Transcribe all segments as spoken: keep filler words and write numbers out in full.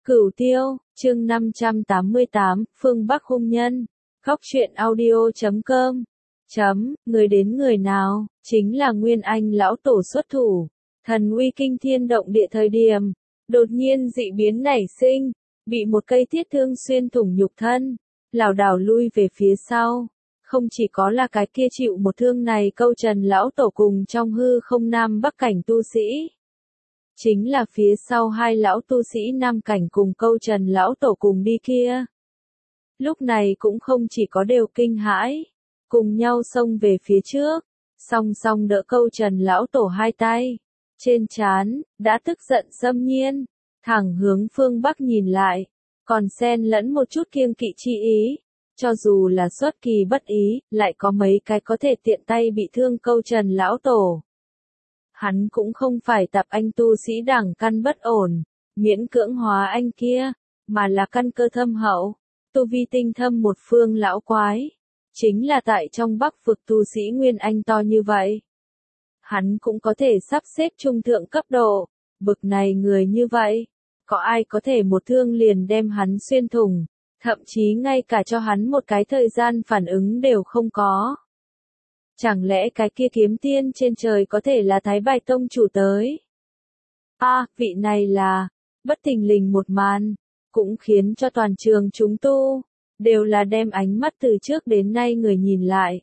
Cửu Tiêu, chương năm trăm tám mươi tám, phương Bắc hung nhân. Góc truyện audio chấm com. Chấm, người đến người nào, chính là Nguyên Anh lão tổ xuất thủ. Thần uy kinh thiên động địa thời điểm, đột nhiên dị biến nảy sinh, bị một cây thiết thương xuyên thủng nhục thân, lảo đảo lui về phía sau. Không chỉ có là cái kia chịu một thương này câu Trần lão tổ cùng trong hư không nam bắc cảnh tu sĩ. Chính là phía sau hai lão tu sĩ nam cảnh cùng câu Trần lão tổ cùng đi kia. Lúc này cũng không chỉ có đều kinh hãi, cùng nhau xông về phía trước, song song đỡ câu Trần lão tổ hai tay, trên trán đã tức giận xâm nhiên, thẳng hướng phương Bắc nhìn lại, còn xen lẫn một chút kiêng kỵ chi ý, cho dù là xuất kỳ bất ý, lại có mấy cái có thể tiện tay bị thương câu Trần lão tổ. Hắn cũng không phải tập anh tu sĩ đẳng căn bất ổn, miễn cưỡng hóa anh kia, mà là căn cơ thâm hậu, tu vi tinh thâm một phương lão quái. Chính là tại trong Bắc vực tu sĩ Nguyên Anh to như vậy. Hắn cũng có thể sắp xếp trung thượng cấp độ, bực này người như vậy. Có ai có thể một thương liền đem hắn xuyên thủng, thậm chí ngay cả cho hắn một cái thời gian phản ứng đều không có. Chẳng lẽ cái kia kiếm tiên trên trời có thể là Thái Bạch Tông chủ tới? A, à, vị này là, bất thình lình một màn, cũng khiến cho toàn trường chúng tu, đều là đem ánh mắt từ trước đến nay người nhìn lại.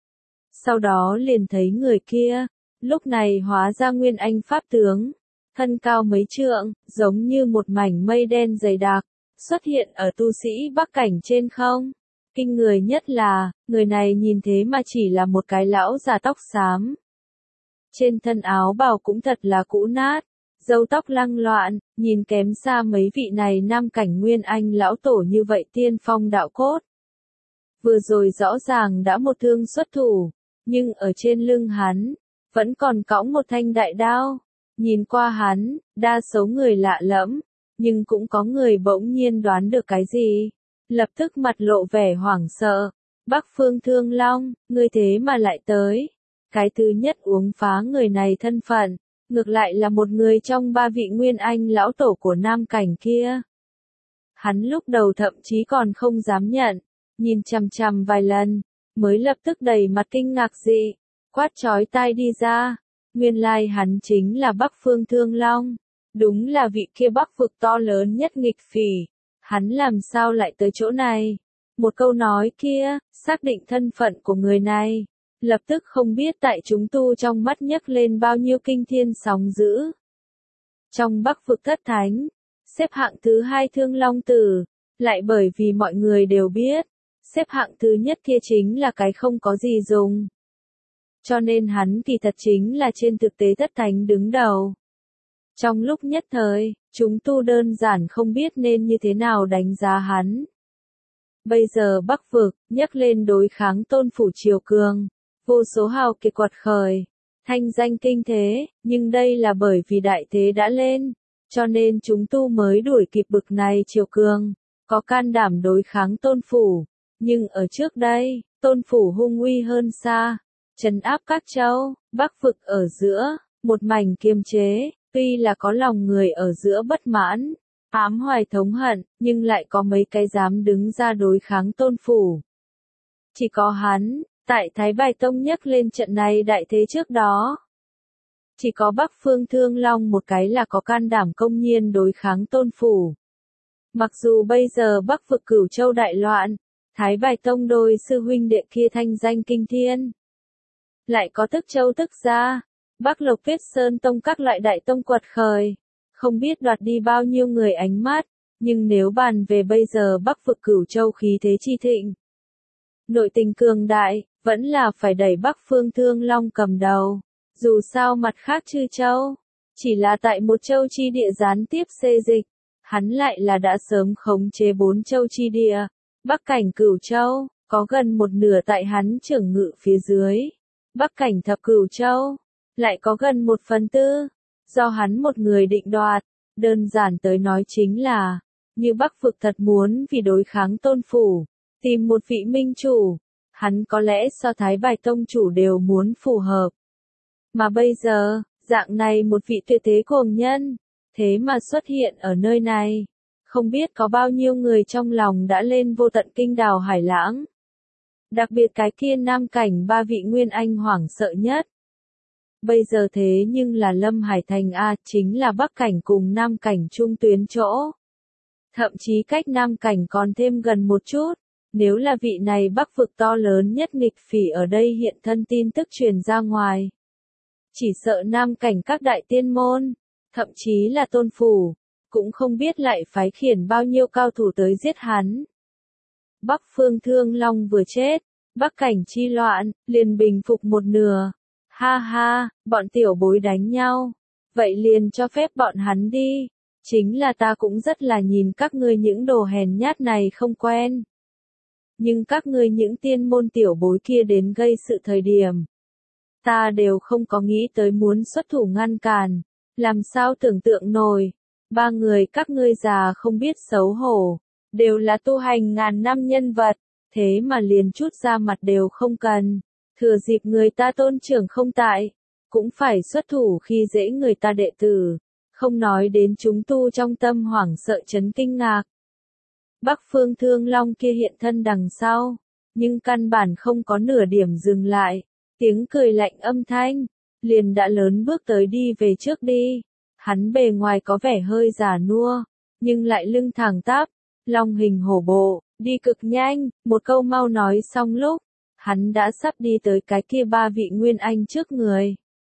Sau đó liền thấy người kia, lúc này hóa ra Nguyên Anh Pháp tướng, thân cao mấy trượng, giống như một mảnh mây đen dày đặc, xuất hiện ở tu sĩ Bắc cảnh trên không. Kinh người nhất là, người này nhìn thế mà chỉ là một cái lão già tóc xám. Trên thân áo bào cũng thật là cũ nát, râu tóc lăng loạn, nhìn kém xa mấy vị này nam cảnh Nguyên Anh lão tổ như vậy tiên phong đạo cốt. Vừa rồi rõ ràng đã một thương xuất thủ, nhưng ở trên lưng hắn, vẫn còn cõng một thanh đại đao. Nhìn qua hắn, đa số người lạ lẫm, nhưng cũng có người bỗng nhiên đoán được cái gì. Lập tức mặt lộ vẻ hoảng sợ. Bắc Phương Thương Long, ngươi thế mà lại tới. Cái thứ nhất uống phá người này thân phận, ngược lại là một người trong ba vị Nguyên Anh lão tổ của nam cảnh kia. Hắn lúc đầu thậm chí còn không dám nhận, nhìn chằm chằm vài lần, mới lập tức đầy mặt kinh ngạc dị, quát chói tai đi ra. Nguyên lai hắn chính là Bắc Phương Thương Long, đúng là vị kia Bắc vực to lớn nhất nghịch phỉ. Hắn làm sao lại tới chỗ này? Một câu nói kia, xác định thân phận của người này, lập tức không biết tại chúng tu trong mắt nhấc lên bao nhiêu kinh thiên sóng dữ. Trong Bắc vực thất thánh, xếp hạng thứ hai Thương Long Tử, lại bởi vì mọi người đều biết, xếp hạng thứ nhất kia chính là cái không có gì dùng. Cho nên hắn kỳ thật chính là trên thực tế thất thánh đứng đầu. Trong lúc nhất thời, chúng tu đơn giản không biết nên như thế nào đánh giá hắn. Bây giờ Bắc vực, nhắc lên đối kháng Tôn phủ triều cường, vô số hào kiệt quật khởi, thanh danh kinh thế, nhưng đây là bởi vì đại thế đã lên, cho nên chúng tu mới đuổi kịp bực này triều cường, có can đảm đối kháng Tôn phủ. Nhưng ở trước đây, Tôn phủ hung uy hơn xa, trấn áp các châu, Bắc vực ở giữa, một mảnh kiềm chế. Tuy là có lòng người ở giữa bất mãn, ám hoài thống hận, nhưng lại có mấy cái dám đứng ra đối kháng Tôn phủ. Chỉ có hắn, tại Thái Bạch Tông nhắc lên trận này đại thế trước đó. Chỉ có Bắc Phương Thương Long một cái là có can đảm công nhiên đối kháng Tôn phủ. Mặc dù bây giờ Bắc vực Cửu Châu đại loạn, Thái Bạch Tông đôi sư huynh đệ kia thanh danh kinh thiên. Lại có Tức Châu Tức Gia, Bắc Lộc Tuyết Sơn Tông các loại đại tông quật khởi, không biết đoạt đi bao nhiêu người ánh mắt, nhưng nếu bàn về bây giờ Bắc vực Cửu Châu khí thế chi thịnh, nội tình cường đại, vẫn là phải đẩy Bắc Phương Thương Long cầm đầu. Dù sao mặt khác chư châu, chỉ là tại một châu chi địa gián tiếp xê dịch, hắn lại là đã sớm khống chế bốn châu chi địa. Bắc cảnh Cửu Châu, có gần một nửa tại hắn trưởng ngự phía dưới. Bắc cảnh thập Cửu Châu, lại có gần một phần tư, do hắn một người định đoạt. Đơn giản tới nói chính là, như Bắc vực thật muốn vì đối kháng Tôn phủ, tìm một vị minh chủ, hắn có lẽ so Thái Bạch Tông chủ đều muốn phù hợp. Mà bây giờ, dạng này một vị tuyệt thế cuồng nhân, thế mà xuất hiện ở nơi này, Không biết có bao nhiêu người trong lòng đã lên vô tận kinh đào hải lãng. Đặc biệt cái kia nam cảnh ba vị nguyên anh hoảng sợ nhất. Bây giờ thế nhưng là Lâm Hải Thành A, chính là Bắc cảnh cùng Nam cảnh trung tuyến chỗ. Thậm chí cách Nam cảnh còn thêm gần một chút. Nếu là vị này Bắc vực to lớn nhất nghịch phỉ ở đây hiện thân tin tức truyền ra ngoài. Chỉ sợ Nam cảnh các đại tiên môn, thậm chí là tôn phủ, cũng không biết lại phái khiển bao nhiêu cao thủ tới giết hắn. Bắc phương Thương Long vừa chết, Bắc cảnh chi loạn, liền bình phục một nửa. Ha ha, bọn tiểu bối đánh nhau. Vậy liền cho phép bọn hắn đi. Chính là ta cũng rất là nhìn các ngươi những đồ hèn nhát này không quen. Nhưng các ngươi những tiên môn tiểu bối kia đến gây sự thời điểm. Ta đều không có nghĩ tới muốn xuất thủ ngăn cản. Làm sao tưởng tượng nổi. Ba người các ngươi già không biết xấu hổ. Đều là tu hành ngàn năm nhân vật. Thế mà liền chút ra mặt đều không cần. Thừa dịp người ta tôn trưởng không tại, cũng phải xuất thủ khi dễ người ta đệ tử, không nói đến chúng tu trong tâm hoảng sợ chấn kinh ngạc. Bắc phương Thương Long kia hiện thân đằng sau, nhưng căn bản không có nửa điểm dừng lại, tiếng cười lạnh âm thanh, liền đã lớn bước tới đi về trước đi. Hắn bề ngoài có vẻ hơi già nua, nhưng lại lưng thẳng tắp, long hình hổ bộ, đi cực nhanh, một câu mau nói xong lúc. Hắn đã sắp đi tới cái kia ba vị nguyên anh trước người.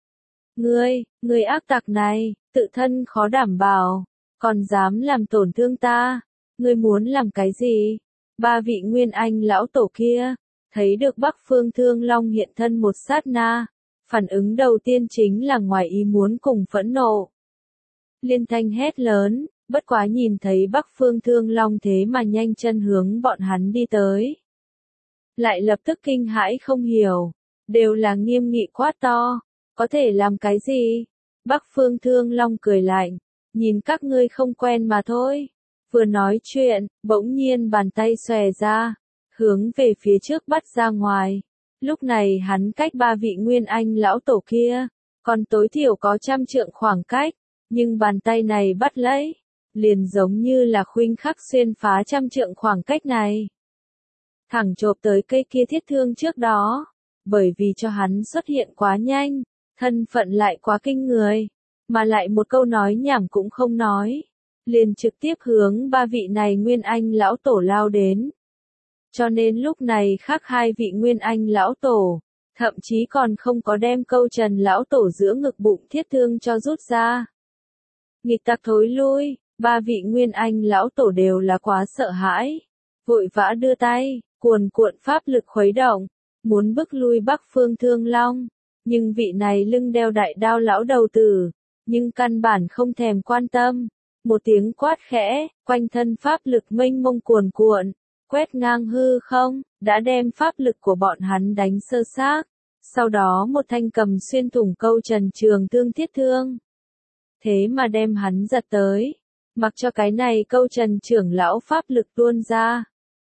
Ngươi, ngươi ác tặc này, tự thân khó đảm bảo, còn dám làm tổn thương ta, ngươi muốn làm cái gì? Ba vị nguyên anh lão tổ kia, thấy được Bắc phương Thương Long hiện thân một sát na, phản ứng đầu tiên chính là ngoài ý muốn cùng phẫn nộ. Liên thanh hét lớn, bất quá nhìn thấy Bắc phương Thương Long thế mà nhanh chân hướng bọn hắn đi tới. Lại lập tức kinh hãi không hiểu, đều là nghiêm nghị quát to, có thể làm cái gì? Bắc phương Thương Long cười lạnh, nhìn các ngươi không quen mà thôi. Vừa nói chuyện, bỗng nhiên bàn tay xòe ra, hướng về phía trước bắt ra ngoài. Lúc này hắn cách ba vị nguyên anh lão tổ kia, còn tối thiểu có trăm trượng khoảng cách, nhưng bàn tay này bắt lấy, liền giống như là khuynh khắc xuyên phá trăm trượng khoảng cách này. Thẳng chộp tới cây kia thiết thương trước đó, bởi vì cho hắn xuất hiện quá nhanh, thân phận lại quá kinh người, mà lại một câu nói nhảm cũng không nói, liền trực tiếp hướng ba vị này nguyên anh lão tổ lao đến. Cho nên lúc này khác hai vị nguyên anh lão tổ, thậm chí còn không có đem câu trần lão tổ giữa ngực bụng thiết thương cho rút ra. Nghịch tặc thối lui, ba vị nguyên anh lão tổ đều là quá sợ hãi, vội vã đưa tay. Cuồn cuộn pháp lực khuấy động, muốn bức lui Bắc phương Thương Long, nhưng vị này lưng đeo đại đao lão đầu tử, nhưng căn bản không thèm quan tâm, một tiếng quát khẽ, quanh thân pháp lực mênh mông cuồn cuộn, quét ngang hư không, đã đem pháp lực của bọn hắn đánh sơ xác, sau đó một thanh cầm xuyên thủng câu trần trường thương thiết thương. Thế mà đem hắn giật tới, mặc cho cái này câu trần trưởng lão pháp lực tuôn ra.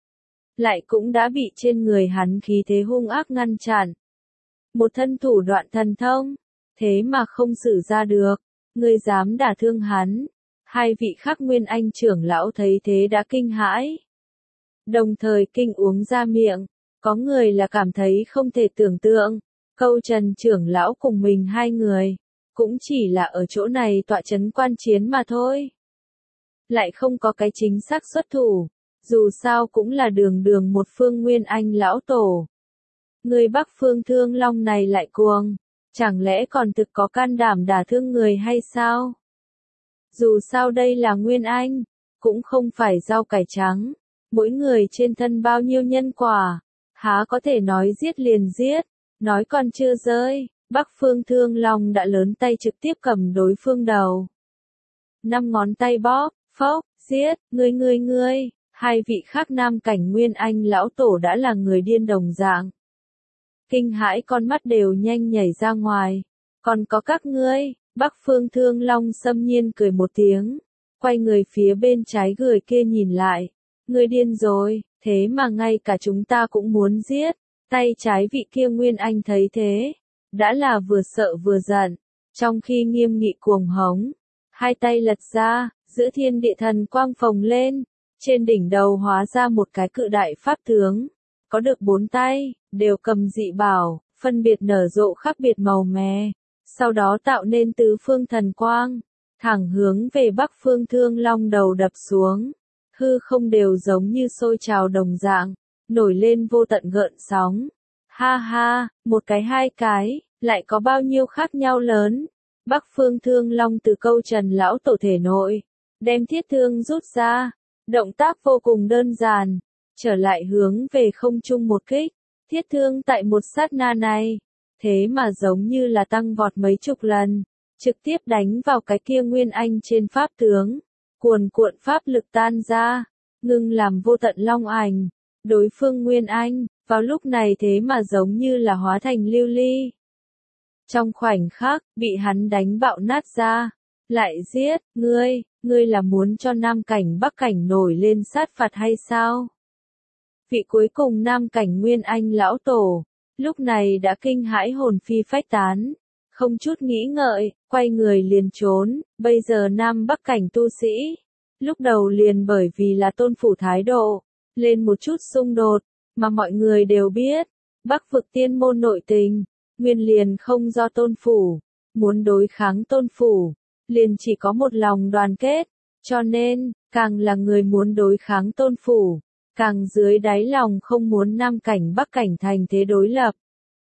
Lại cũng đã bị trên người hắn khí thế hung ác ngăn chặn. Một thân thủ đoạn thần thông, thế mà không sử ra được, ngươi dám đả thương hắn. Hai vị khác nguyên anh trưởng lão thấy thế đã kinh hãi. Đồng thời kinh uống ra miệng, có người là cảm thấy không thể tưởng tượng, câu trần trưởng lão cùng mình hai người, cũng chỉ là ở chỗ này tọa chấn quan chiến mà thôi. Lại không có cái chính xác xuất thủ. Dù sao cũng là đường đường một phương nguyên anh lão tổ. Người Bắc phương Thương Long này lại cuồng, chẳng lẽ còn thực có can đảm đả thương người hay sao? Dù sao đây là nguyên anh, cũng không phải rau cải trắng, mỗi người trên thân bao nhiêu nhân quả, há có thể nói giết liền giết, nói còn chưa rơi, Bắc phương Thương Long đã lớn tay trực tiếp cầm đối phương đầu. Năm ngón tay bóp, phốc, giết, ngươi ngươi ngươi. Hai vị khác nam cảnh nguyên anh lão tổ đã là người điên đồng dạng. Kinh hãi con mắt đều nhanh nhảy ra ngoài. Còn có các ngươi, Bắc phương Thương Long xâm nhiên cười một tiếng. Quay người phía bên trái người kia nhìn lại. Ngươi điên rồi, thế mà ngay cả chúng ta cũng muốn giết. Tay trái vị kia nguyên anh thấy thế. Đã là vừa sợ vừa giận. Trong khi nghiêm nghị cuồng hống. Hai tay lật ra, giữa thiên địa thần quang phồng lên, trên đỉnh đầu hóa ra một cái cự đại pháp tướng, có được bốn tay, đều cầm dị bảo, phân biệt nở rộ khác biệt màu mè, sau đó tạo nên tứ phương thần quang, thẳng hướng về Bắc Phương Thương Long đầu đập xuống, hư không đều giống như sôi trào đồng dạng, nổi lên vô tận gợn sóng. Ha ha, một cái hai cái, lại có bao nhiêu khác nhau lớn. Bắc Phương Thương Long từ câu Trần lão tổ thể nội, đem thiết thương rút ra, động tác vô cùng đơn giản, trở lại hướng về không trung một kích, thiết thương tại một sát na này, thế mà giống như là tăng vọt mấy chục lần, trực tiếp đánh vào cái kia Nguyên Anh trên pháp tướng, cuồn cuộn pháp lực tan ra, ngưng làm vô tận long ảnh, đối phương Nguyên Anh, vào lúc này thế mà giống như là hóa thành lưu ly. Trong khoảnh khắc, bị hắn đánh bạo nát ra, lại giết, ngươi, ngươi là muốn cho Nam Cảnh Bắc Cảnh nổi lên sát phạt hay sao? Vị cuối cùng Nam Cảnh Nguyên Anh lão tổ, lúc này đã kinh hãi hồn phi phách tán, không chút nghĩ ngợi, quay người liền trốn, bây giờ Nam Bắc Cảnh tu sĩ, lúc đầu liền bởi vì là tôn phủ thái độ, lên một chút xung đột, mà mọi người đều biết, Bắc vực tiên môn nội tình, nguyên liền không do tôn phủ, muốn đối kháng tôn phủ, liền chỉ có một lòng đoàn kết, cho nên, càng là người muốn đối kháng tôn phủ, càng dưới đáy lòng không muốn Nam Cảnh Bắc Cảnh thành thế đối lập.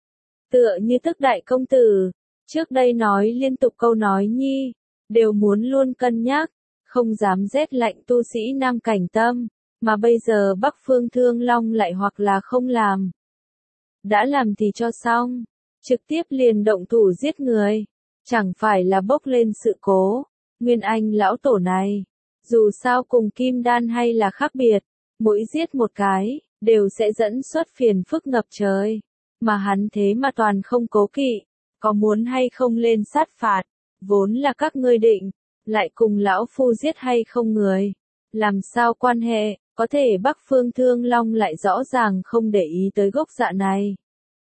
Tựa như Tức đại công tử, trước đây nói liên tục câu nói nhi, đều muốn luôn cân nhắc, không dám rét lạnh tu sĩ Nam Cảnh tâm, mà bây giờ Bắc Phương Thương Long lại hoặc là không làm. Đã làm thì cho xong, trực tiếp liền động thủ giết người, chẳng phải là bốc lên sự cố. Nguyên Anh lão tổ này, dù sao cùng Kim Đan hay là khác biệt, mỗi giết một cái, đều sẽ dẫn xuất phiền phức ngập trời, mà hắn thế mà toàn không cố kỵ, có muốn hay không lên sát phạt, vốn là các ngươi định, lại cùng lão phu giết hay không người, làm sao quan hệ, có thể Bắc Phương Thương Long lại rõ ràng không để ý tới gốc dạ này.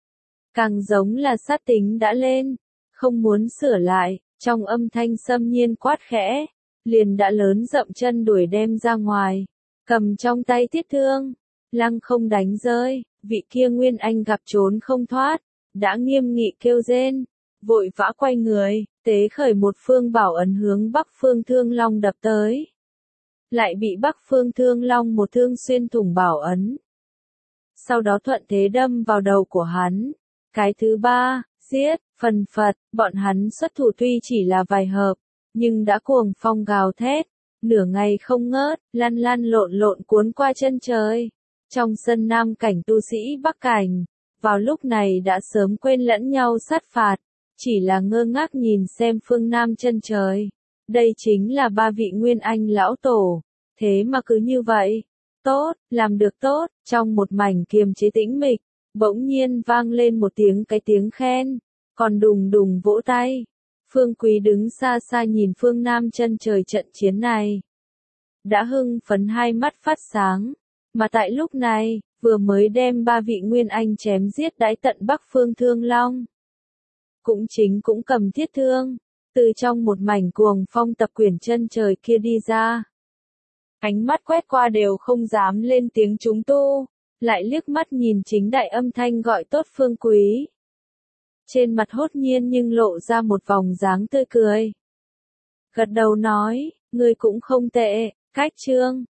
Càng giống là sát tính đã lên, không muốn sửa lại, trong âm thanh xâm nhiên quát khẽ, liền đã lớn dậm chân đuổi đem ra ngoài, cầm trong tay thiết thương, lăng không đánh rơi, vị kia Nguyên Anh gặp trốn không thoát, đã nghiêm nghị kêu rên, vội vã quay người, tế khởi một phương bảo ấn hướng Bắc Phương Thương Long đập tới. Lại bị Bắc Phương Thương Long một thương xuyên thủng bảo ấn. Sau đó thuận thế đâm vào đầu của hắn. Cái thứ ba, giết, phần phật, bọn hắn xuất thủ tuy chỉ là vài hợp, nhưng đã cuồng phong gào thét, nửa ngày không ngớt, lăn lăn lộn lộn cuốn qua chân trời. Trong sân Nam Cảnh tu sĩ Bắc Cảnh, vào lúc này đã sớm quên lẫn nhau sát phạt, chỉ là ngơ ngác nhìn xem phương Nam chân trời. Đây chính là ba vị Nguyên Anh lão tổ, thế mà cứ như vậy. Tốt, làm được tốt, trong một mảnh kiềm chế tĩnh mịch, bỗng nhiên vang lên một tiếng cái tiếng khen, còn đùng đùng vỗ tay. Phương Quý đứng xa xa nhìn phương Nam chân trời trận chiến này. Đã hưng phấn hai mắt phát sáng, mà tại lúc này, vừa mới đem ba vị Nguyên Anh chém giết đãi tận Bắc Phương Thương Long. Cũng chính cũng cầm thiết thương, từ trong một mảnh cuồng phong tập quyển chân trời kia đi ra. Ánh mắt quét qua đều không dám lên tiếng chúng tu, lại liếc mắt nhìn chính đại âm thanh gọi tốt Phương Quý. Trên mặt hốt nhiên nhưng lộ ra một vòng dáng tươi cười. Gật đầu nói, ngươi cũng không tệ, cách trương,